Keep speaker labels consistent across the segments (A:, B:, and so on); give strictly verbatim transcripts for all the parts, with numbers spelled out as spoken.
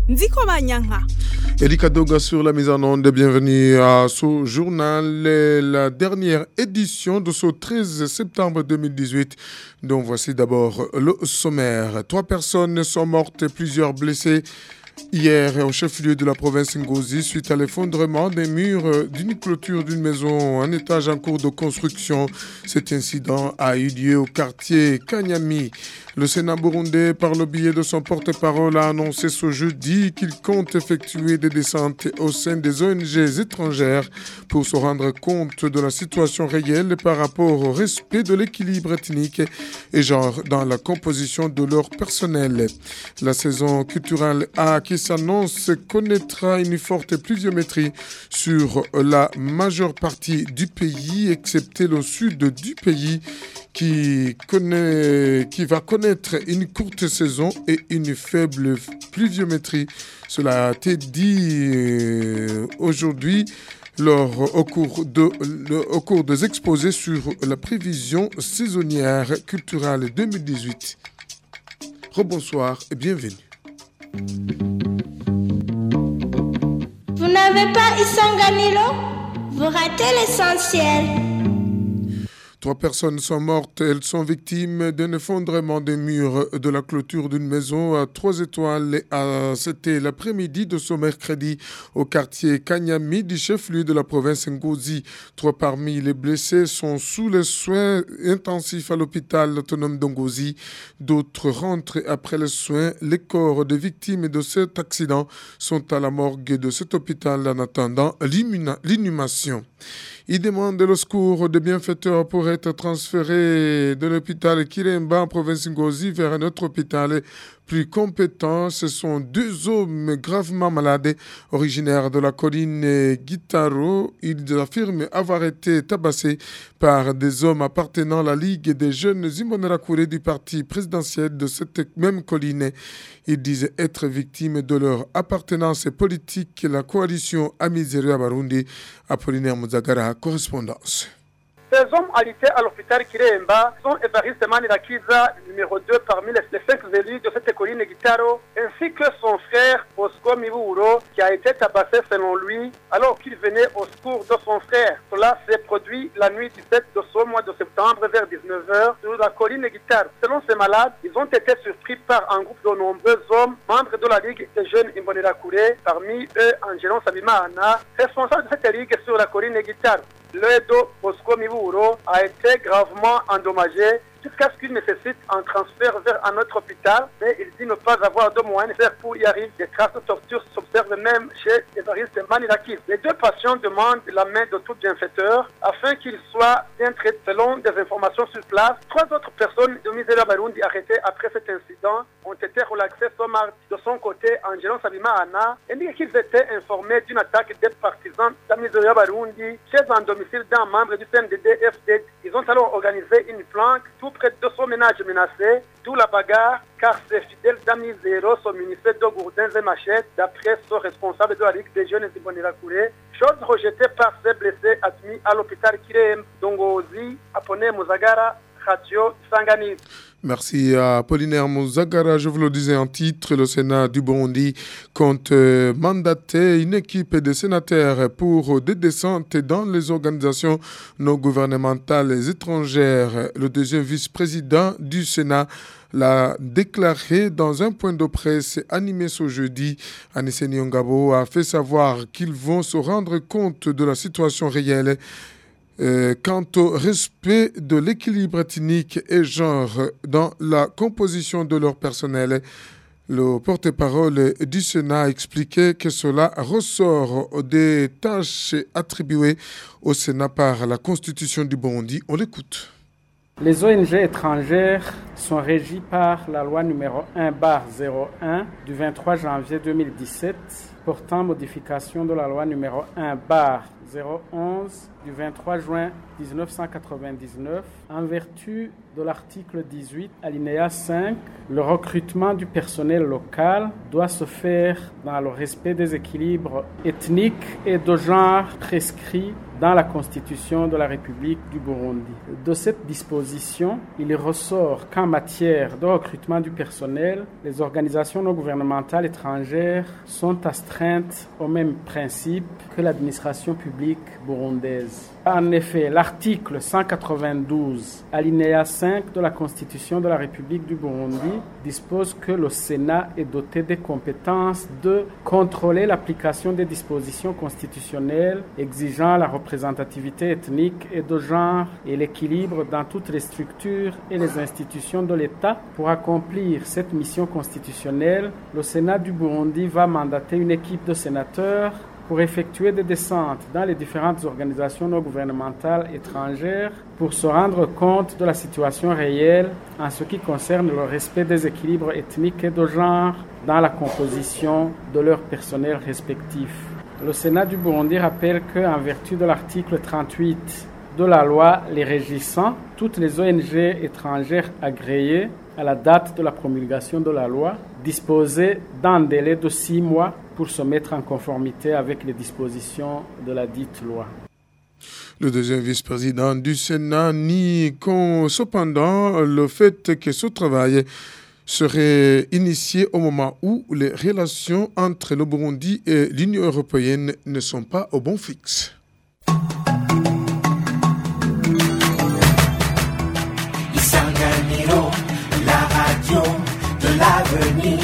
A: Nziko Banyanka.
B: Erika Doga sur la mise en onde. Bienvenue à ce journal, la dernière édition de ce treize septembre deux mille dix-huit, dont voici d'abord le sommaire. Trois personnes sont mortes et plusieurs blessées hier au chef-lieu de la province Ngozi suite à l'effondrement des murs d'une clôture d'une maison, un étage en cours de construction. Cet incident a eu lieu au quartier Kanyami. Le Sénat burundais, par le biais de son porte-parole, a annoncé ce jeudi qu'il compte effectuer des descentes au sein des O N G étrangères pour se rendre compte de la situation réelle par rapport au respect de l'équilibre ethnique et genre dans la composition de leur personnel. La saison culturelle A qui s'annonce connaîtra une forte pluviométrie sur la majeure partie du pays, excepté le sud du pays qui, connaît, qui va connaître une courte saison et une faible pluviométrie. Cela a été dit euh, aujourd'hui lors, au, cours de, le, au cours des exposés sur la prévision saisonnière culturelle deux mille dix-huit. Rebonsoir et bienvenue.
C: Vous n'avez pas Isanganilo? Vous ratez l'essentiel.
B: Trois personnes sont mortes. Elles sont victimes d'un effondrement des murs de la clôture d'une maison à trois étoiles. C'était l'après-midi de ce mercredi au quartier Kanyami du chef-lieu de la province Ngozi. Trois parmi les blessés sont sous les soins intensifs à l'hôpital autonome de Ngozi. D'autres rentrent après les soins. Les corps des victimes de cet accident sont à la morgue de cet hôpital en attendant l'inhumation. Il demande le secours des bienfaiteurs pour être transférés de l'hôpital Kiremba en province Ngozi vers un autre hôpital plus compétent. Ce sont deux hommes gravement malades, originaires de la colline Gitaro. Ils affirment avoir été tabassés par des hommes appartenant à la Ligue des jeunes Imbonerakure du parti présidentiel de cette même colline. Ils disent être victimes de leur appartenance politique. La coalition Amizero Barundi, Apollinaire Muzagara, correspondance.
D: Ces hommes alités à l'hôpital Kiremba sont Evariste Manirakiza, numéro deux parmi les cinq élus de cette colline Gitaro, ainsi que son frère Bosco Miburo, qui a été tabassé selon lui alors qu'il venait au secours de son frère. Cela s'est produit la nuit du sept de ce mois de septembre vers dix-neuf heures sur la colline Gitaro. Selon ces malades, ils ont été surpris par un groupe de nombreux hommes, membres de la Ligue des jeunes Imbonerakure, parmi eux Angélon Sabimana, responsable de cette ligue sur la colline Gitaro. L'Edo Bosco Miburo a été gravement endommagé jusqu'à ce qu'il nécessite un transfert vers un autre hôpital, mais il dit ne pas avoir de moyens nécessaires pour y arriver. Des traces de torture s'observent même chez Evariste Manirakis. Les deux patients demandent la main de tout bienfaiteur afin qu'il soit bien traité. Selon des informations sur place, trois autres personnes de Misera Barundi arrêtées après cet incident ont été relaxées ce mardi. De son côté, Angélon Sabimana indique qu'ils étaient informés d'une attaque des partisans de Misera Barundi chez un domicile d'un membre du C N D D F D. Ils ont alors organisé une planque tout près de son ménage menacé, d'où la bagarre, car ces fidèles d'amis zéro sont munissés de gourdins et machettes, d'après ce responsable de la Ligue des jeunes Imbonerakure, chose rejetée par ces blessés admis à l'hôpital Kirem Dongozi, Apone Muzagara, Radio Sangani.
B: Merci à Apollinaire Muzagara. Je vous le disais en titre, le Sénat du Burundi compte mandater une équipe de sénateurs pour des descentes dans les organisations non gouvernementales étrangères. Le deuxième vice-président du Sénat l'a déclaré dans un point de presse animé ce jeudi. Anissé Nyongabo a fait savoir qu'ils vont se rendre compte de la situation réelle Euh, quant au respect de l'équilibre ethnique et genre dans la composition de leur personnel. Le porte-parole du Sénat a expliqué que cela ressort des tâches attribuées au Sénat par la Constitution du Burundi. On l'écoute.
E: Les O N G étrangères sont régies par la loi numéro un barre zéro un du vingt-trois janvier deux mille dix-sept portant modification de la loi numéro un barre zéro onze du vingt-trois juin dix-neuf cent quatre-vingt-dix-neuf. En vertu de l'article dix-huit, alinéa cinq, le recrutement du personnel local doit se faire dans le respect des équilibres ethniques et de genre prescrits dans la Constitution de la République du Burundi. De cette disposition, il ressort qu'en matière de recrutement du personnel, les organisations non gouvernementales étrangères sont astreintes au même principe que l'administration publique burundaise. En effet, l'article cent quatre-vingt-douze, alinéa cinq de la Constitution de la République du Burundi dispose que le Sénat est doté des compétences de contrôler l'application des dispositions constitutionnelles exigeant la représentativité ethnique et de genre et l'équilibre dans toutes les structures et les institutions de l'État. Pour accomplir cette mission constitutionnelle, le Sénat du Burundi va mandater une équipe de sénateurs pour effectuer des descentes dans les différentes organisations non gouvernementales étrangères pour se rendre compte de la situation réelle en ce qui concerne le respect des équilibres ethniques et de genre dans la composition de leur personnel respectif. Le Sénat du Burundi rappelle qu'en vertu de l'article trente-huit de la loi les régissant, toutes les O N G étrangères agréées à la date de la promulgation de la loi disposaient d'un délai de six mois pour se mettre en conformité avec les dispositions de la dite loi.
B: Le deuxième vice-président du Sénat nie cependant le fait que ce travail serait initié au moment où les relations entre le Burundi et l'Union européenne ne sont pas au bon fixe.
A: Isanganiro, la radio de l'avenir.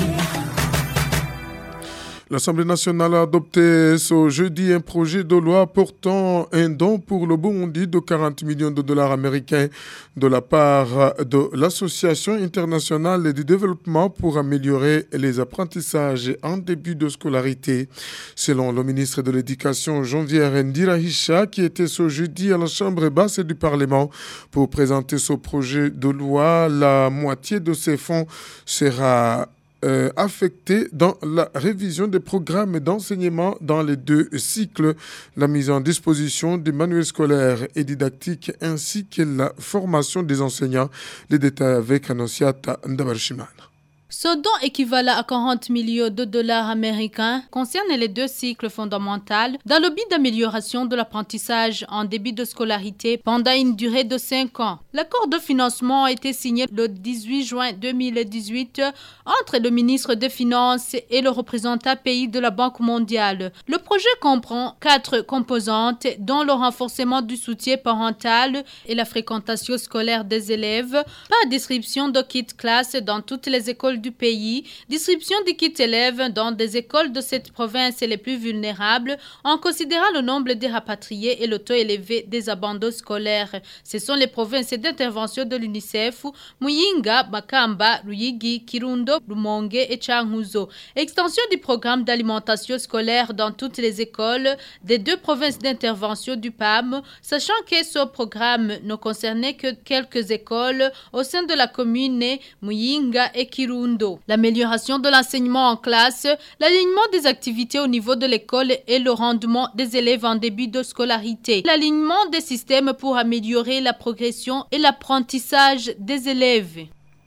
B: L'Assemblée nationale a adopté ce jeudi un projet de loi portant un don pour le Burundi de quarante millions de dollars américains de la part de l'Association internationale du développement pour améliorer les apprentissages en début de scolarité. Selon le ministre de l'Éducation, Jean-Pierre Ndirahisha, qui était ce jeudi à la Chambre basse du Parlement pour présenter ce projet de loi, la moitié de ces fonds sera Euh, affecté dans la révision des programmes d'enseignement dans les deux cycles, la mise en disposition des manuels scolaires et didactiques ainsi que la formation des enseignants. Les détails avec Annonciata Ndabarshimana.
F: Ce don équivalent à quarante millions de dollars américains concerne les deux cycles fondamentaux dans le but d'amélioration de l'apprentissage en début de scolarité pendant une durée de cinq ans. L'accord de financement a été signé le dix-huit juin deux mille dix-huit entre le ministre des Finances et le représentant pays de la Banque mondiale. Le projet comprend quatre composantes dont le renforcement du soutien parental et la fréquentation scolaire des élèves par distribution de kits classe dans toutes les écoles du pays, distribution des kits élèves dans des écoles de cette province les plus vulnérables en considérant le nombre des rapatriés et le taux élevé des abandons scolaires. Ce sont les provinces d'intervention de l'UNICEF, Muyinga, Makamba, Ruyigi, Kirundo, Rumonge et Changuzo. Extension du programme d'alimentation scolaire dans toutes les écoles des deux provinces d'intervention du P A M, sachant que ce programme ne concernait que quelques écoles au sein de la commune Muyinga et Kirundo. L'amélioration de l'enseignement en classe, l'alignement des activités au niveau de l'école et le rendement des élèves en début de scolarité. L'alignement des systèmes pour améliorer la progression et l'apprentissage des élèves.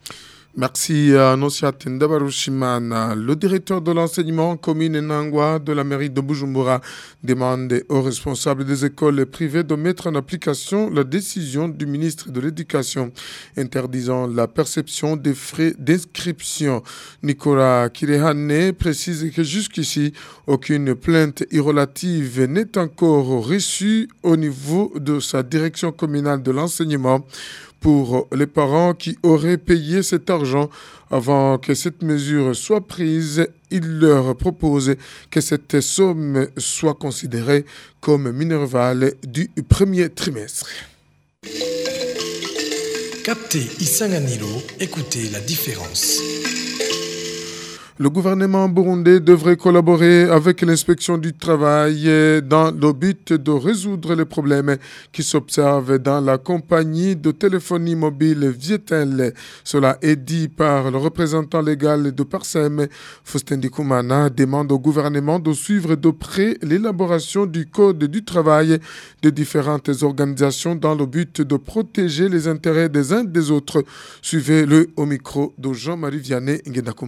B: Merci à Annonciata Ndabarushimana. Le directeur de l'enseignement commune Nangwa de la mairie de Bujumbura demande aux responsables des écoles privées de mettre en application la décision du ministre de l'Éducation interdisant la perception des frais d'inscription. Nicolas Kirehane précise que jusqu'ici, aucune plainte irrelative n'est encore reçue au niveau de sa direction communale de l'enseignement. Pour les parents qui auraient payé cet argent avant que cette mesure soit prise, il leur propose que cette somme soit considérée comme minervale du premier trimestre.
A: Captez Isanganiro, écoutez la différence.
B: Le gouvernement burundais devrait collaborer avec l'inspection du travail dans le but de résoudre les problèmes qui s'observent dans la compagnie de téléphonie mobile Vietel. Cela est dit par le représentant légal de Parsem. Faustin Dikumana demande au gouvernement de suivre de près l'élaboration du code du travail de différentes organisations dans le but de protéger les intérêts des uns des autres. Suivez-le au micro de Jean-Marie Vianney Ngendakumana.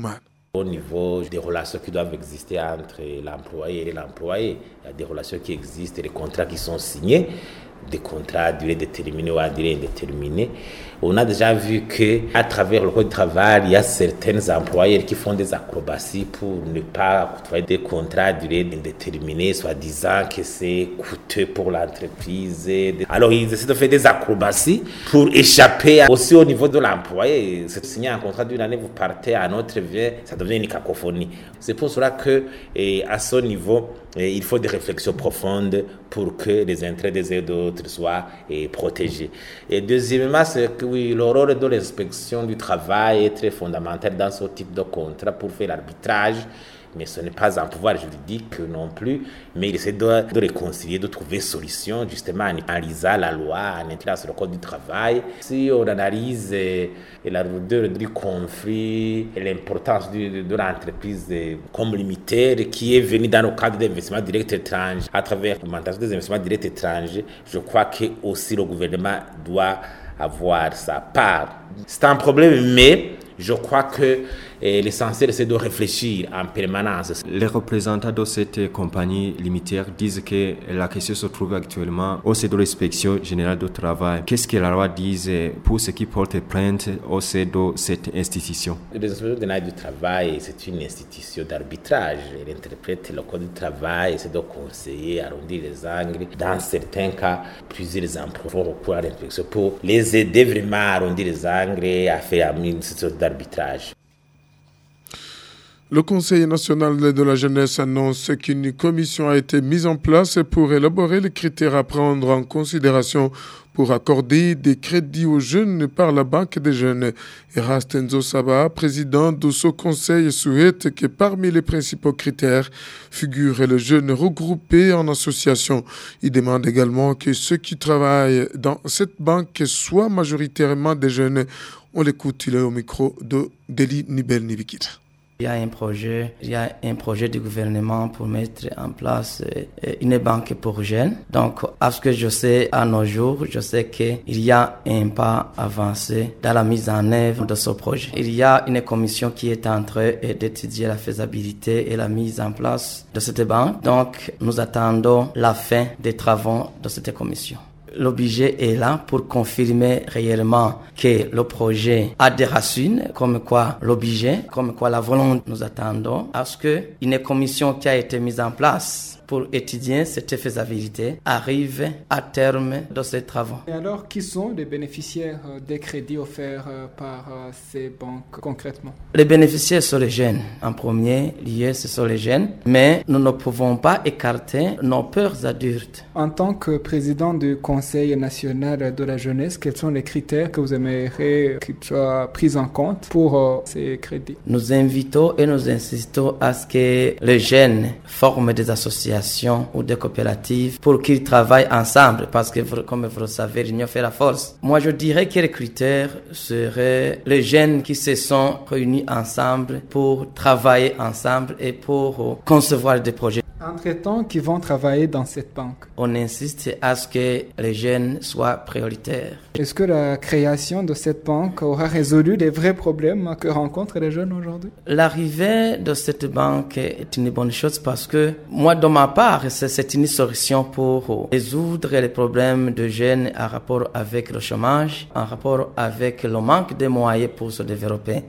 G: Au niveau des relations qui doivent exister entre l'employé et l'employé, il y a des relations qui existent, des contrats qui sont signés, des contrats à durée déterminée ou à durée indéterminée. On a déjà vu qu'à travers le code du travail, il y a certains employeurs qui font des acrobaties pour ne pas octroyer des contrats à durée indéterminée, soit disant que c'est coûteux pour l'entreprise. Alors ils essaient de faire des acrobaties pour échapper aussi au niveau de l'employé. C'est signer un contrat d'une année, vous partez à un autre, ça devient une cacophonie. C'est pour cela que, à ce niveau, il faut des réflexions profondes pour que les intérêts des uns et d'autres soient protégés. Et deuxièmement, c'est que oui, le rôle de l'inspection du travail est très fondamental dans ce type de contrat pour faire l'arbitrage. Mais ce n'est pas un pouvoir juridique non plus, mais il essaie de, de réconcilier, de trouver solution justement en analysant la loi, en intégrant le code du travail. Si on analyse eh, la lourdeur du conflit et l'importance de, de l'entreprise eh, comme limitaire qui est venue dans le cadre d'investissements directs étrangers, à travers l'augmentation des investissements directs étrangers, je crois que aussi le gouvernement doit avoir sa part. C'est un problème, mais je crois que eh, l'essentiel, c'est de réfléchir en permanence.
H: Les représentants de cette compagnie limitaire disent que la question se trouve actuellement au sein de l'inspection générale du travail. Qu'est-ce que la loi dit pour ceux qui portent plainte au sein de cette institution?
G: L'inspection générale du travail, c'est une institution d'arbitrage. Elle interprète le code du travail, c'est de conseiller, arrondir les angles. Dans certains cas, plusieurs emplois font recours à l'inspection pour les aider vraiment à arrondir les angles et à faire une situation d'arbitrage.
B: Le Conseil national de la jeunesse annonce qu'une commission a été mise en place pour élaborer les critères à prendre en considération pour accorder des crédits aux jeunes par la Banque des jeunes. Eraste Enzo Saba, président de ce conseil, souhaite que parmi les principaux critères figurent les jeunes regroupés en association. Il demande également que ceux qui travaillent dans cette banque soient majoritairement des jeunes. On l'écoute, il est au micro de Deli Nibel Nibikit.
I: Il y a un projet, il y a un projet du gouvernement pour mettre en place une banque pour jeunes. Donc, à ce que je sais à nos jours, je sais qu'il y a un pas avancé dans la mise en œuvre de ce projet. Il y a une commission qui est en train d'étudier la faisabilité et la mise en place de cette banque. Donc, nous attendons la fin des travaux de cette commission. Le budget est là pour confirmer réellement que le projet a des racines, comme quoi le budget, comme quoi la volonté. Nous attendons à ce qu'une commission qui a été mise en place pour étudier cette faisabilité arrive à terme de ces travaux.
J: Et alors, qui sont les bénéficiaires des crédits offerts par ces banques concrètement?
I: Les bénéficiaires sont les jeunes. En premier lieu, ce sont les jeunes, mais nous ne pouvons pas écarter nos peurs adultes.
J: En tant que président du Conseil national de la jeunesse, quels sont les critères que vous aimeriez qu'ils soient pris en compte pour ces crédits?
I: Nous invitons et nous insistons à ce que les jeunes forment des associations ou des coopératives pour qu'ils travaillent ensemble parce que, comme vous le savez, l'union fait la force. Moi, je dirais que les critères seraient les jeunes qui se sont réunis ensemble pour travailler ensemble et pour concevoir des projets.
J: Entre-temps, qui vont travailler dans cette banque?
I: On insiste à ce que les jeunes soient prioritaires.
J: Est-ce que la création de cette banque aura résolu les vrais problèmes que rencontrent les jeunes aujourd'hui?
I: L'arrivée de cette banque est une bonne chose parce que moi, de ma part, c'est une solution pour résoudre les problèmes de jeunes en rapport avec le chômage, en rapport avec le manque de moyens pour se développer.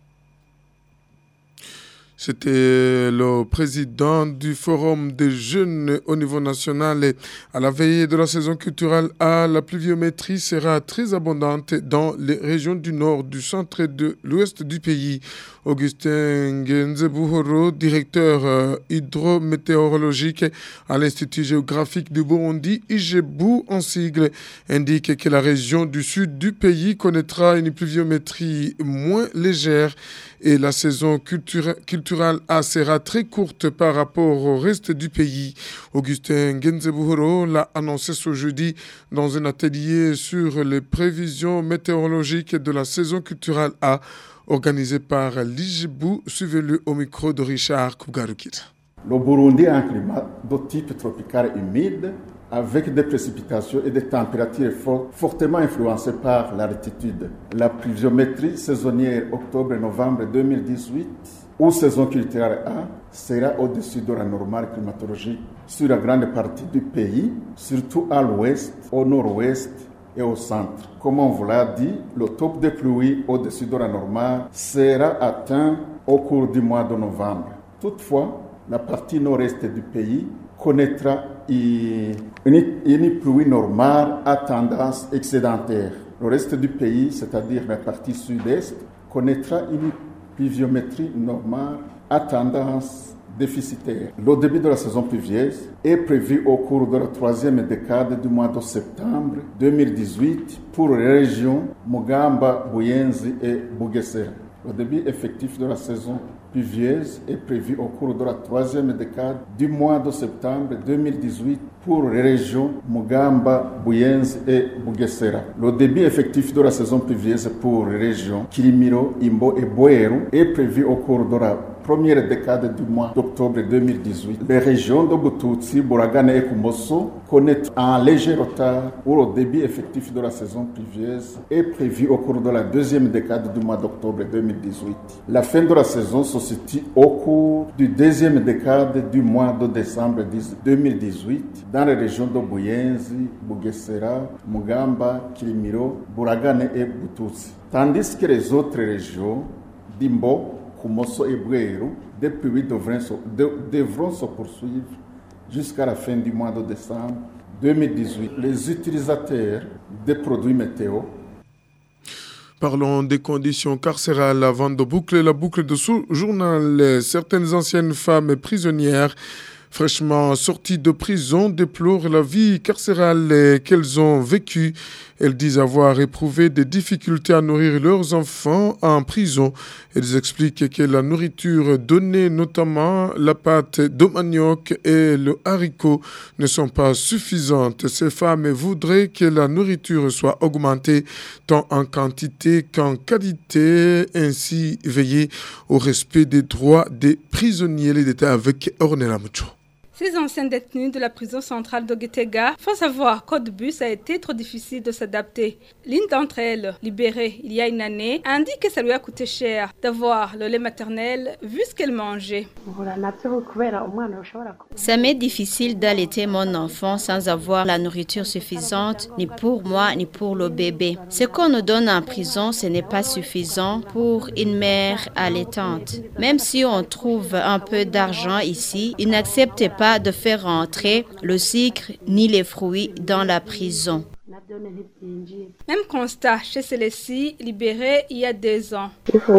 B: C'était le président du Forum des jeunes au niveau national. Et à la veille de la saison culturelle A, la pluviométrie sera très abondante dans les régions du nord, du centre et de l'ouest du pays. Augustin Genzebuhoro, directeur euh, hydrométéorologique à l'Institut géographique du Burundi, I G B U en sigle, indique que la région du sud du pays connaîtra une pluviométrie moins légère et la saison culture- culturelle A sera très courte par rapport au reste du pays. Augustin Genzebuhoro l'a annoncé ce jeudi dans un atelier sur les prévisions météorologiques de la saison culturelle A organisé par l'I G B U, suivez-le au micro de Richard Kougarukit.
K: Le Burundi a un climat de type tropical humide avec des précipitations et des températures fort, fortement influencées par l'altitude. La pluviométrie saisonnière octobre-novembre deux mille dix-huit ou saison culturelle A sera au-dessus de la normale climatologique sur la grande partie du pays, surtout à l'ouest, au nord-ouest et au centre. Comme on vous l'a dit, le taux de pluie au-dessus de la normale sera atteint au cours du mois de novembre. Toutefois, la partie nord-est du pays connaîtra une, une pluie normale à tendance excédentaire. Le reste du pays, c'est-à-dire la partie sud-est, connaîtra une pluviométrie normale à tendance déficitaire. Le début de la saison pluvieuse est prévu au cours de la troisième décade du mois de septembre deux mille dix-huit pour les régions Mugamba, Buyenzi et Bugesera. Le début effectif de la saison pluvieuse est prévu au cours de la troisième décade du mois de septembre deux mille dix-huit pour les régions Mugamba, Buyenzi et Bugesera. Le début effectif de la saison pluvieuse pour les régions Kirimiro, Imbo et Bweru est prévu au cours de la première décade du mois d'octobre deux mille dix-huit. Les régions de Bututsi, Buragane et Kumoso connaissent un léger retard où le début effectif de la saison pluvieuse est prévu au cours de la deuxième décade du mois d'octobre deux mille dix-huit. La fin de la saison se situe au cours du deuxième décade du mois de décembre deux mille dix-huit dans les régions de Buyenzi, Bugesera, Mugamba, Kirimiro, Buragane et Bututsi. Tandis que les autres régions d'Imbo, Kumoso et Bweru, des pluies devront se, de, devront se poursuivre jusqu'à la fin du mois de décembre deux mille dix-huit. Les utilisateurs des produits météo.
B: Parlons des conditions carcérales avant de boucler la boucle de ce journal. Certaines anciennes femmes prisonnières fraîchement sorties de prison déplorent la vie carcérale qu'elles ont vécue. Elles disent avoir éprouvé des difficultés à nourrir leurs enfants en prison. Elles expliquent que la nourriture donnée, notamment la pâte de manioc et le haricot, ne sont pas suffisantes. Ces femmes voudraient que la nourriture soit augmentée tant en quantité qu'en qualité, ainsi veiller au respect des droits des prisonniers. Les détails avec Ornella Mucho.
L: Ces anciens détenus de la prison centrale de Gitega font savoir qu'au début, ça a été trop difficile de s'adapter. L'une d'entre elles, libérée il y a une année, indique que ça lui a coûté cher d'avoir le lait maternel vu ce qu'elle mangeait.
M: Ça m'est difficile d'allaiter mon enfant sans avoir la nourriture suffisante, ni pour moi, ni pour le bébé. Ce qu'on nous donne en prison, ce n'est pas suffisant pour une mère allaitante. Même si on trouve un peu d'argent ici, ils n'acceptent pas de faire rentrer le sucre ni les fruits dans la prison.
L: Même constat chez celle-ci, libérée il y a deux ans.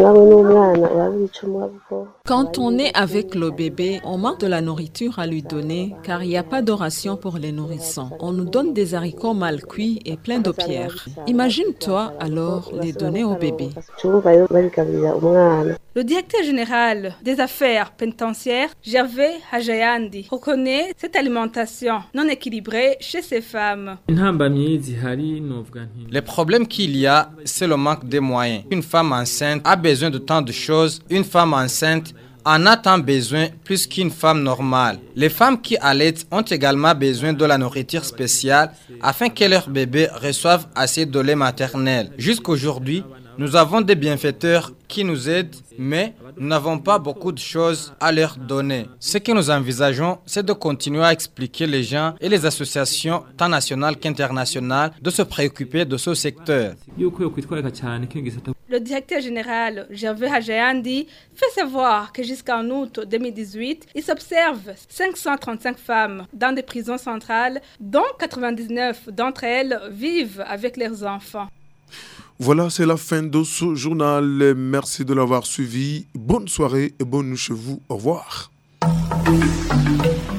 N: Quand on est avec le bébé, on manque de la nourriture à lui donner car il n'y a pas de ration pour les nourrissons. On nous donne des haricots mal cuits et pleins de pierres. Imagine-toi alors les donner au bébé.
L: Le directeur général des affaires pénitentiaires, Gervais Hajayandi, reconnaît cette alimentation non équilibrée chez ces femmes.
O: Le problème qu'il y a, c'est le manque de moyens. Une femme enceinte a besoin de tant de choses. Une femme enceinte en a tant besoin plus qu'une femme normale. Les femmes qui allaitent ont également besoin de la nourriture spéciale afin que leurs bébés reçoivent assez de lait maternel. Jusqu'aujourd'hui, nous avons des bienfaiteurs qui nous aident, mais nous n'avons pas beaucoup de choses à leur donner. Ce que nous envisageons, c'est de continuer à expliquer les gens et les associations, tant nationales qu'internationales, de se préoccuper de ce secteur.
L: Le directeur général, Gervais Hajayandi, fait savoir que jusqu'en août deux mille dix-huit, il s'observe cinq cent trente-cinq femmes dans des prisons centrales, dont quatre-vingt-dix-neuf d'entre elles vivent avec leurs enfants.
B: Voilà, c'est la fin de ce journal. Merci de l'avoir suivi. Bonne soirée et bonne nuit chez vous. Au revoir.